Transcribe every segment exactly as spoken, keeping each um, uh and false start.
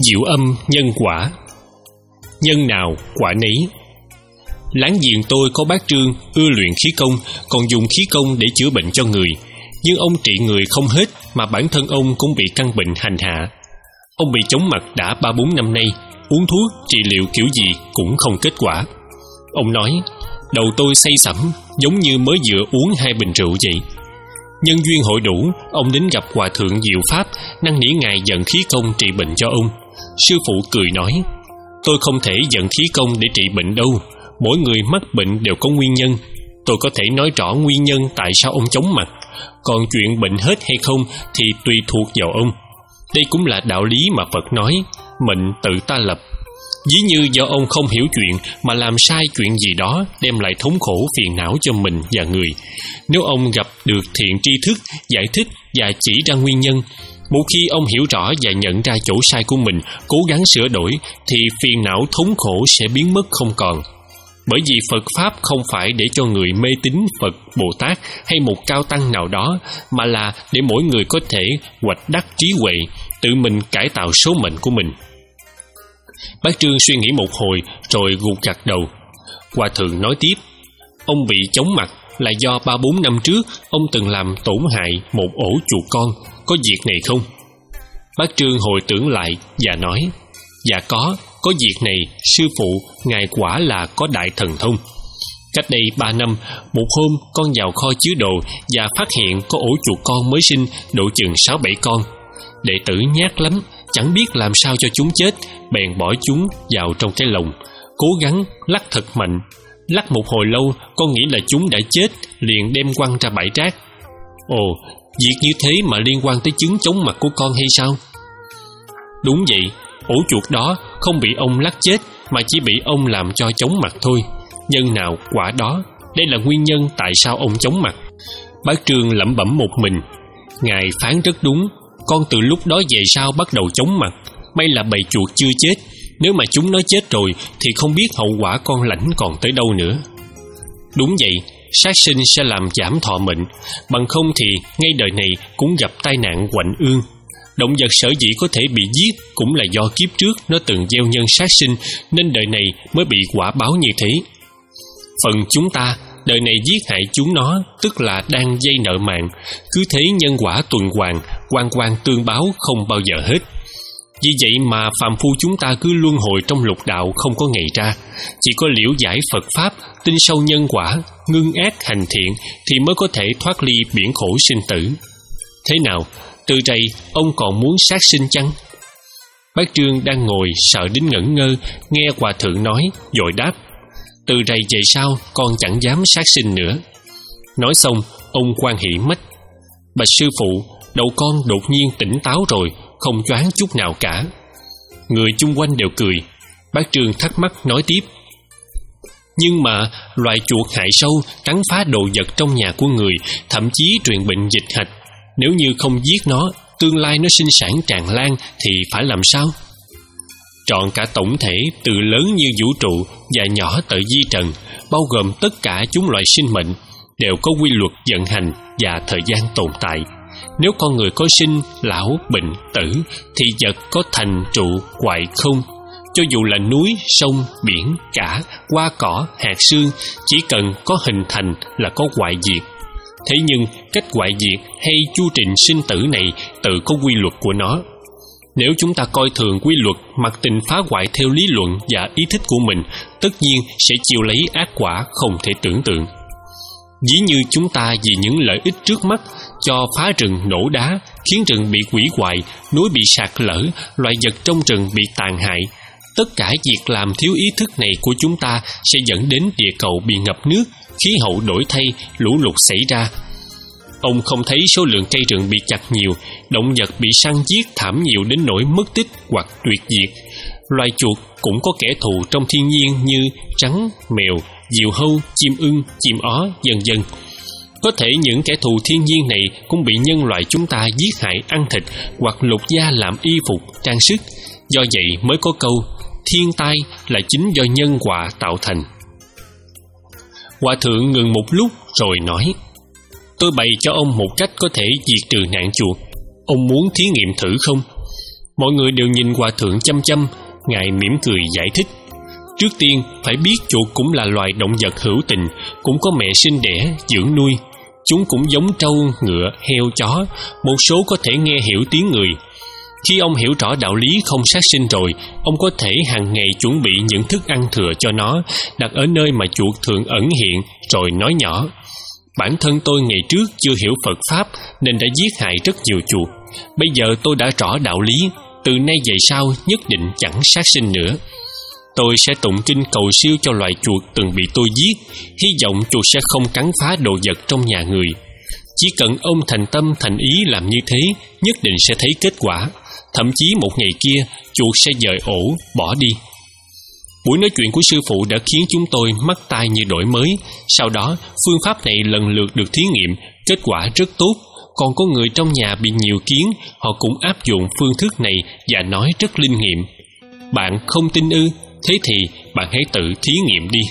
Diệu âm nhân quả. Nhân nào quả nấy. Láng giềng tôi có bác Trương ưa luyện khí công, còn dùng khí công để chữa bệnh cho người. Nhưng ông trị người không hết, mà bản thân ông cũng bị căn bệnh hành hạ. Ông bị chóng mặt đã ba bốn năm nay, uống thuốc trị liệu kiểu gì cũng không kết quả. Ông nói, đầu tôi say sẩm, giống như mới vừa uống hai bình rượu vậy. Nhân duyên hội đủ, ông đến gặp Hòa thượng Diệu Pháp, năn nỉ ngài dẫn khí công trị bệnh cho ông. Sư phụ cười nói, tôi không thể dẫn khí công để trị bệnh đâu. Mỗi người mắc bệnh đều có nguyên nhân. Tôi có thể nói rõ nguyên nhân tại sao ông chóng mặt, còn chuyện bệnh hết hay không thì tùy thuộc vào ông. Đây cũng là đạo lý mà Phật nói, mệnh tự ta lập. Ví như do ông không hiểu chuyện mà làm sai chuyện gì đó, đem lại thống khổ phiền não cho mình và người. Nếu ông gặp được thiện tri thức, giải thích và chỉ ra nguyên nhân, một khi ông hiểu rõ và nhận ra chỗ sai của mình, cố gắng sửa đổi, thì phiền não thống khổ sẽ biến mất không còn. Bởi vì Phật Pháp không phải để cho người mê tín Phật, Bồ Tát hay một cao tăng nào đó, mà là để mỗi người có thể hoạch đắc trí huệ, tự mình cải tạo số mệnh của mình. Bác Trương suy nghĩ một hồi rồi gục gật đầu. Hòa thượng nói tiếp, ông bị chóng mặt là do ba bốn năm trước ông từng làm tổn hại một ổ chuột con, có việc này không? Bác Trương hồi tưởng lại và nói, dạ có, có việc này, sư phụ, ngài quả là có đại thần thông. Cách đây ba năm, một hôm con vào kho chứa đồ và phát hiện có ổ chuột con mới sinh độ chừng sáu bảy con. Đệ tử nhát lắm, chẳng biết làm sao cho chúng chết, bèn bỏ chúng vào trong cái lồng, cố gắng lắc thật mạnh. Lắc một hồi lâu, con nghĩ là chúng đã chết, liền đem quăng ra bãi rác. Ồ, việc như thế mà liên quan tới chứng chóng mặt của con hay sao? Đúng vậy, ổ chuột đó không bị ông lắc chết, mà chỉ bị ông làm cho chóng mặt thôi. Nhân nào quả đó, đây là nguyên nhân tại sao ông chóng mặt. Bác Trương lẩm bẩm một mình, ngài phán rất đúng. Con từ lúc đó về sau bắt đầu chóng mặt. May là bầy chuột chưa chết, nếu mà chúng nó chết rồi thì không biết hậu quả con lãnh còn tới đâu nữa. Đúng vậy, sát sinh sẽ làm giảm thọ mệnh, bằng không thì ngay đời này cũng gặp tai nạn oạnh ương. Động vật sở dĩ có thể bị giết cũng là do kiếp trước nó từng gieo nhân sát sinh, nên đời này mới bị quả báo như thế. Phần chúng ta, đời này giết hại chúng nó, tức là đang dây nợ mạng. Cứ thế nhân quả tuần hoàn, oan oan tương báo không bao giờ hết. Vì vậy mà phàm phu chúng ta cứ luân hồi trong lục đạo không có ngày ra. Chỉ có liễu giải Phật Pháp, tin sâu nhân quả, ngưng ác hành thiện thì mới có thể thoát ly biển khổ sinh tử. Thế nào, từ đây ông còn muốn sát sinh chăng? Bác Trương đang ngồi sợ đến ngẩn ngơ, nghe Hòa thượng nói, vội đáp, từ đây về sau con chẳng dám sát sinh nữa. Nói xong, ông hoan hỉ mách, bạch sư phụ, đầu con đột nhiên tỉnh táo rồi, không choáng chút nào cả. Người chung quanh đều cười. Bác Trương thắc mắc nói tiếp, nhưng mà loài chuột hại sâu cắn phá đồ vật trong nhà của người, thậm chí truyền bệnh dịch hạch. Nếu như không giết nó, tương lai nó sinh sản tràn lan thì phải làm sao? Trọn cả tổng thể từ lớn như vũ trụ và nhỏ tới di trần, bao gồm tất cả chúng loài sinh mệnh, đều có quy luật vận hành và thời gian tồn tại. Nếu con người có sinh, lão, bệnh, tử, thì vật có thành, trụ, hoại, không. Cho dù là núi, sông, biển, cả, hoa cỏ, hạt sương, chỉ cần có hình thành là có hoại diệt. Thế nhưng cách hoại diệt hay chu trình sinh tử này tự có quy luật của nó. Nếu chúng ta coi thường quy luật, mặc tình phá hoại theo lý luận và ý thích của mình, tất nhiên sẽ chịu lấy ác quả không thể tưởng tượng. Ví như chúng ta vì những lợi ích trước mắt cho phá rừng nổ đá, khiến rừng bị hủy hoại, núi bị sạt lở, loài vật trong rừng bị tàn hại. Tất cả việc làm thiếu ý thức này của chúng ta sẽ dẫn đến địa cầu bị ngập nước, khí hậu đổi thay, lũ lụt xảy ra. Ông không thấy số lượng cây rừng bị chặt nhiều, động vật bị săn giết thảm nhiều đến nỗi mất tích hoặc tuyệt diệt. Loài chuột cũng có kẻ thù trong thiên nhiên như rắn, mèo, diều hâu, chim ưng, chim ó, vân vân. Có thể những kẻ thù thiên nhiên này cũng bị nhân loại chúng ta giết hại ăn thịt hoặc lột da làm y phục, trang sức. Do vậy mới có câu thiên tai là chính do nhân quả tạo thành. Hòa thượng ngừng một lúc rồi nói, tôi bày cho ông một cách có thể diệt trừ nạn chuột. Ông muốn thí nghiệm thử không? Mọi người đều nhìn hòa thượng chăm chăm. Ngài mỉm cười giải thích: trước tiên phải biết chuột cũng là loài động vật hữu tình, cũng có mẹ sinh đẻ, dưỡng nuôi. Chúng cũng giống trâu, ngựa, heo, chó, một số có thể nghe hiểu tiếng người. Khi ông hiểu rõ đạo lý không sát sinh rồi, ông có thể hàng ngày chuẩn bị những thức ăn thừa cho nó, đặt ở nơi mà chuột thường ẩn hiện, rồi nói nhỏ: bản thân tôi ngày trước chưa hiểu Phật Pháp nên đã giết hại rất nhiều chuột. Bây giờ tôi đã rõ đạo lý, từ nay về sau nhất định chẳng sát sinh nữa. Tôi sẽ tụng kinh cầu siêu cho loài chuột từng bị tôi giết, hy vọng chuột sẽ không cắn phá đồ vật trong nhà người. Chỉ cần ông thành tâm thành ý làm như thế, nhất định sẽ thấy kết quả. Thậm chí một ngày kia, chuột sẽ dời ổ, bỏ đi. Buổi nói chuyện của sư phụ đã khiến chúng tôi mắt tai như đổi mới. Sau đó, phương pháp này lần lượt được thí nghiệm, kết quả rất tốt. Còn có người trong nhà bị nhiều kiến, họ cũng áp dụng phương thức này và nói rất linh nghiệm. Bạn không tin ư? Thế thì bạn hãy tự thí nghiệm đi.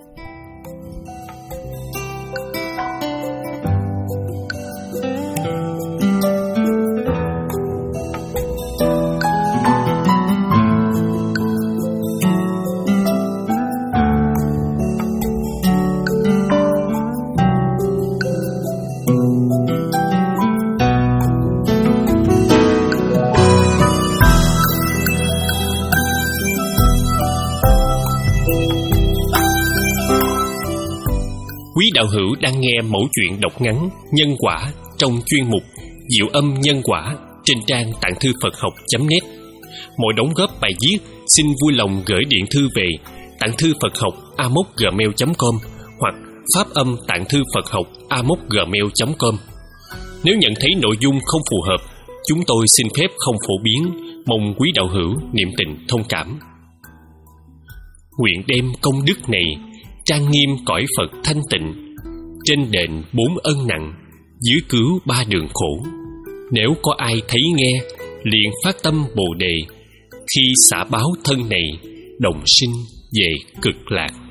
Quý đạo hữu đang nghe mẫu chuyện đọc ngắn Nhân Quả trong chuyên mục Diệu Âm Nhân Quả trên trang tạng thư Phật học chấm net. Mọi đóng góp bài viết xin vui lòng gửi điện thư về tạng thư Phật học a m o c gmail chấm com hoặc phát âm tạng thư Phật học a m o c gmail chấm com. Nếu nhận thấy nội dung không phù hợp, chúng tôi xin phép không phổ biến, mong quý đạo hữu niệm tình thông cảm. Nguyện đem công đức này trang nghiêm cõi Phật thanh tịnh, trên đền bốn ân nặng, dưới cứu ba đường khổ. Nếu có ai thấy nghe, liền phát tâm Bồ đề, khi xả báo thân này, đồng sinh về cực lạc.